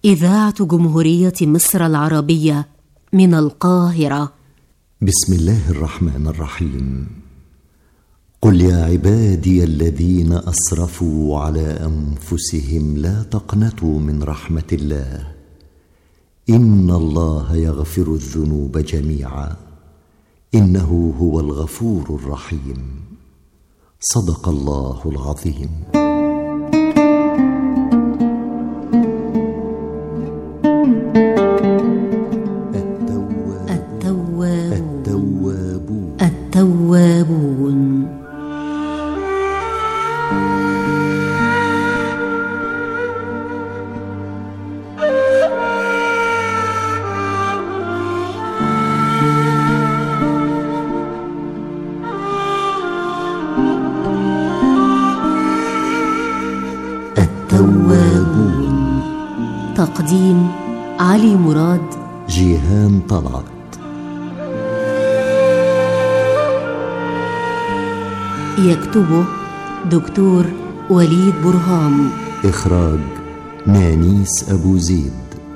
إذاعة جمهورية مصر العربية من القاهرة. بسم الله الرحمن الرحيم. قل يا عبادي الذين أسرفوا على أنفسهم لا تقنطوا من رحمة الله إن الله يغفر الذنوب جميعا إنه هو الغفور الرحيم. صدق الله العظيم. التوابون. التوابون. تقديم علي مراد، جيهان طلعت. يكتبه دكتور وليد برهام. إخراج نانيس أبو زيد.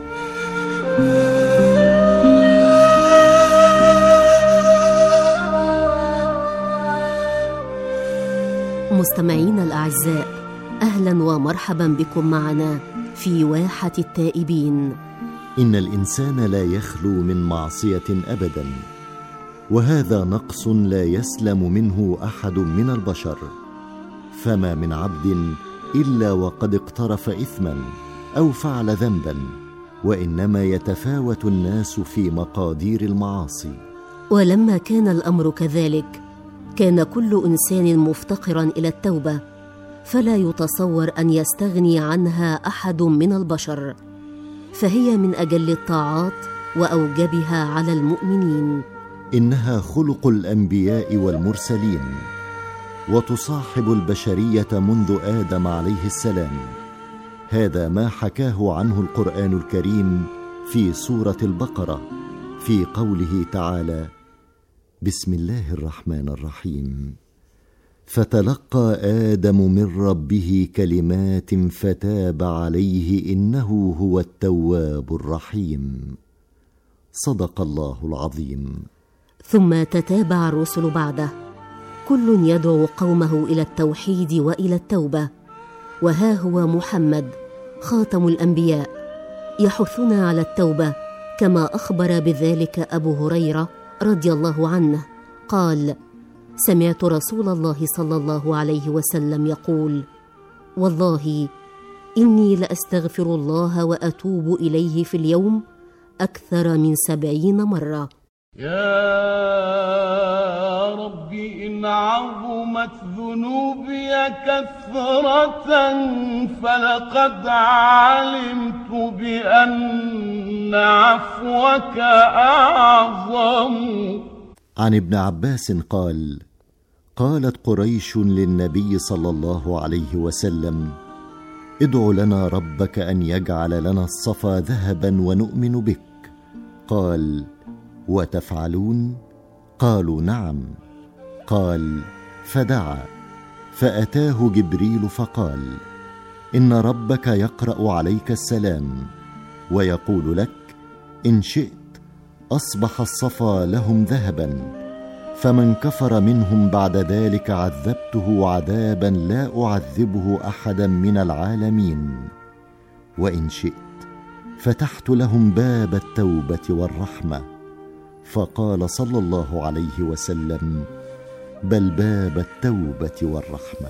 مستمعين الأعزاء، أهلا ومرحبا بكم معنا في واحة التائبين. إن الإنسان لا يخلو من معصية أبدا، وهذا نقص لا يسلم منه أحد من البشر، فما من عبد إلا وقد اقترف إثما أو فعل ذنبا، وإنما يتفاوت الناس في مقادير المعاصي. ولما كان الأمر كذلك، كان كل إنسان مفتقرا إلى التوبة، فلا يتصور أن يستغني عنها أحد من البشر، فهي من أجل الطاعات وأوجبها على المؤمنين. إنها خلق الأنبياء والمرسلين، وتصاحب البشرية منذ آدم عليه السلام. هذا ما حكاه عنه القرآن الكريم في سورة البقرة في قوله تعالى: بسم الله الرحمن الرحيم. فتلقى آدم من ربه كلمات فتاب عليه إنه هو التواب الرحيم. صدق الله العظيم. ثم تتابع الرسل بعده، كل يدعو قومه إلى التوحيد وإلى التوبة، وها هو محمد خاتم الأنبياء يحثنا على التوبة، كما أخبر بذلك أبو هريرة رضي الله عنه قال: سمعت رسول الله صلى الله عليه وسلم يقول: والله إني لأستغفر الله وأتوب إليه في اليوم أكثر من 70 مرة. يا رب إن عظمت ذنوبي كثرة فلقد علمت بأن عفوك أعظم. عن ابن عباس قال: قالت قريش للنبي صلى الله عليه وسلم: ادع لنا ربك أن يجعل لنا الصفا ذهبا ونؤمن بك. قال: وتفعلون؟ قالوا: نعم. قال: فدعا، فأتاه جبريل فقال: إن ربك يقرأ عليك السلام ويقول لك: إن شئت أصبح الصفا لهم ذهبا، فمن كفر منهم بعد ذلك عذبته عذابا لا أعذبه أحدا من العالمين، وإن شئت فتحت لهم باب التوبة والرحمة. فقال صلى الله عليه وسلم: بل باب التوبة والرحمة.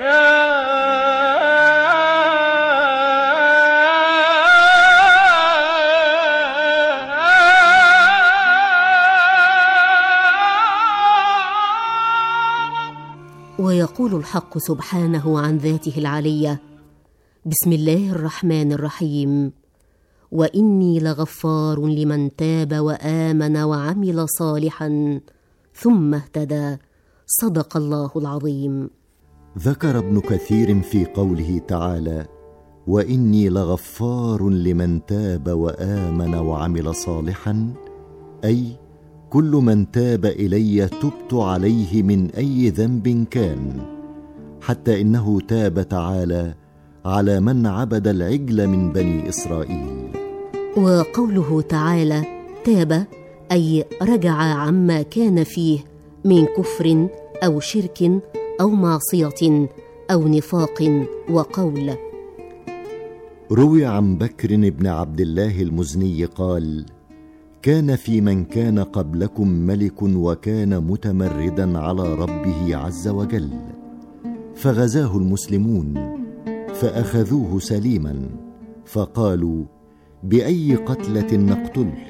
ويقول الحق سبحانه عن ذاته العلية: بسم الله الرحمن الرحيم، وإني لغفار لمن تاب وآمن وعمل صالحا ثم اهتدى. صدق الله العظيم. ذكر ابن كثير في قوله تعالى: وإني لغفار لمن تاب وآمن وعمل صالحا، أي كل من تاب إلي تبت عليه من أي ذنب كان، حتى إنه تاب تعالى على من عبد العجل من بني إسرائيل. وقوله تعالى تاب أي رجع عما كان فيه من كفر أو شرك أو معصية أو نفاق وقول. روي عن بكر بن عبد الله المزني قال: كان في من كان قبلكم ملك وكان متمردا على ربه عز وجل، فغزاه المسلمون فأخذوه سليما، فقالوا: بأي قتلة نقتله؟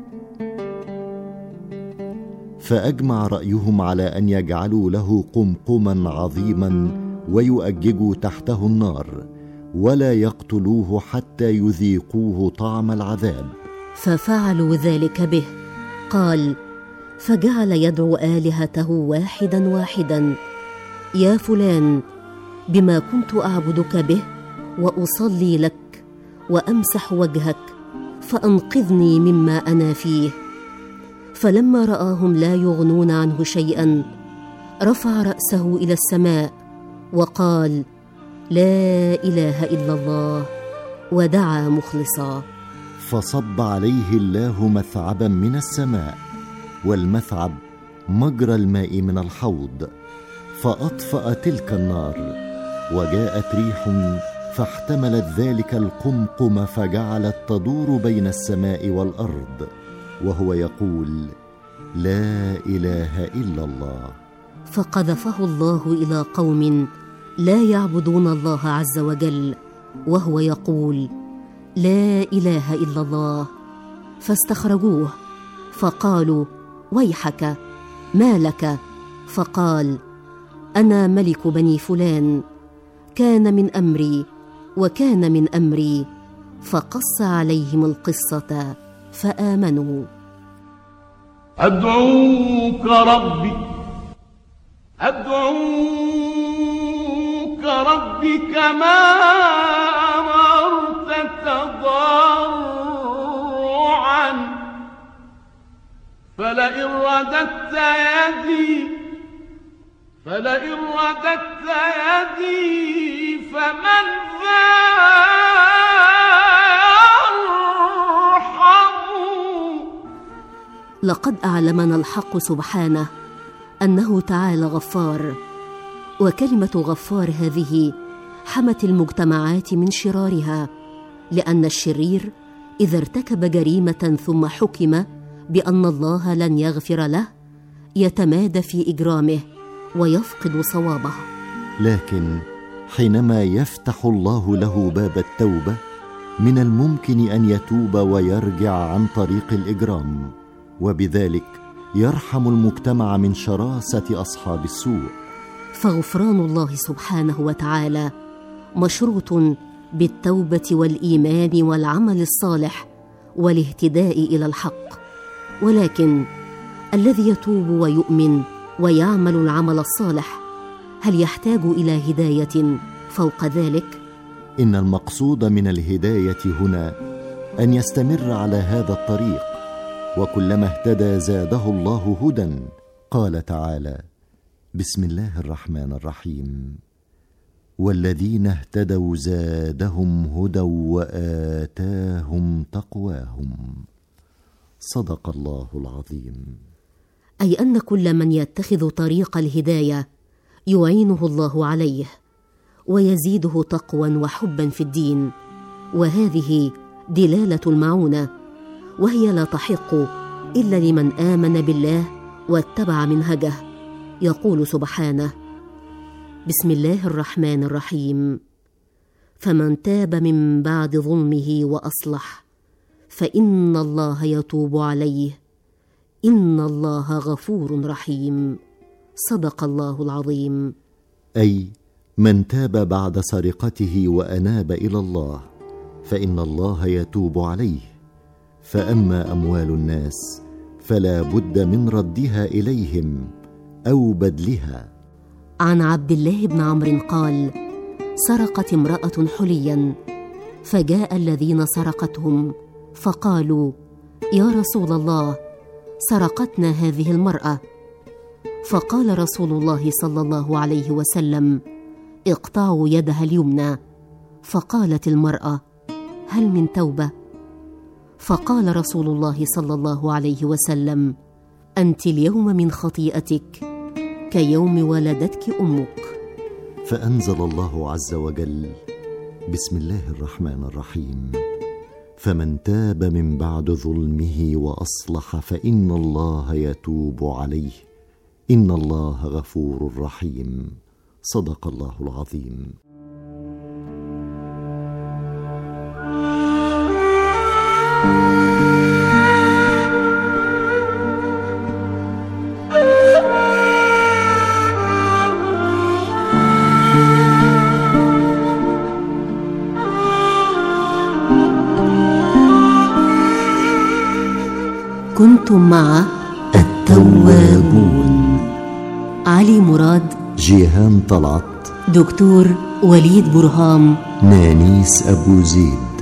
فأجمع رأيهم على أن يجعلوا له قمقما عظيما ويؤججوا تحته النار، ولا يقتلوه حتى يذيقوه طعم العذاب. ففعلوا ذلك به. قال: فجعل يدعو آلهته واحدا واحدا: يا فلان، بما كنت أعبدك به وأصلي لك وأمسح وجهك فأنقذني مما أنا فيه. فلما رآهم لا يغنون عنه شيئا رفع رأسه إلى السماء وقال: لا إله إلا الله، ودعا مخلصا. فصب عليه الله مثعبا من السماء، والمثعب مجرى الماء من الحوض، فأطفأ تلك النار، وجاءت ريح فاحتملت ذلك القمقم فجعلت تدور بين السماء والأرض، وهو يقول: لا إله إلا الله. فقذفه الله إلى قوم لا يعبدون الله عز وجل وهو يقول: لا إله إلا الله. فاستخرجوه فقالوا: ويحك، ما لك؟ فقال: أنا ملك بني فلان، كان من أمري وكان من أمري. فقص عليهم القصة فآمنوا. أدعوك ربي كما أمرت تضرعا، فلئن رددت يدي فمن ذا يرحم. لقد أعلمنا الحق سبحانه أنه تعالى غفار، وكلمة غفار هذه حمت المجتمعات من شرارها، لأن الشرير إذا ارتكب جريمة ثم حكم بأن الله لن يغفر له يتمادى في إجرامه ويفقد صوابه. لكن حينما يفتح الله له باب التوبة من الممكن أن يتوب ويرجع عن طريق الإجرام، وبذلك يرحم المجتمع من شراسة أصحاب السوء. فغفران الله سبحانه وتعالى مشروط بالتوبة والإيمان والعمل الصالح والاهتداء إلى الحق. ولكن الذي يتوب ويؤمن ويعمل العمل الصالح هل يحتاج إلى هداية فوق ذلك؟ إن المقصود من الهداية هنا أن يستمر على هذا الطريق، وكلما اهتدى زاده الله هدى. قال تعالى: بسم الله الرحمن الرحيم: والذين اهتدوا زادهم هدى وآتاهم تقواهم. صدق الله العظيم. أي أن كل من يتخذ طريق الهداية يعينه الله عليه ويزيده تقوى وحبا في الدين، وهذه دلالة المعونة، وهي لا تحق إلا لمن آمن بالله واتبع منهجه. يقول سبحانه: بسم الله الرحمن الرحيم: فمن تاب من بعد ظلمه وأصلح فإن الله يتوب عليه إن الله غفور رحيم. صدق الله العظيم. أي من تاب بعد سرقته وأناب إلى الله فإن الله يتوب عليه، فأما أموال الناس فلا بد من ردها إليهم أو بدلها. عن عبد الله بن عمرو قال: سرقت امرأة حليا، فجاء الذين سرقتهم فقالوا: يا رسول الله، سرقتنا هذه المرأة. فقال رسول الله صلى الله عليه وسلم: اقطعوا يدها اليمنى. فقالت المرأة: هل من توبة؟ فقال رسول الله صلى الله عليه وسلم: أنت اليوم من خطيئتك كيوم ولدتك أمك. فأنزل الله عز وجل: بسم الله الرحمن الرحيم، فمن تاب من بعد ظلمه وأصلح فإن الله يتوب عليه إن الله غفور رحيم. صدق الله العظيم. كنتم مع التوابون: علي مراد، جيهان طلعت، دكتور وليد برهام، نانيس أبو زيد.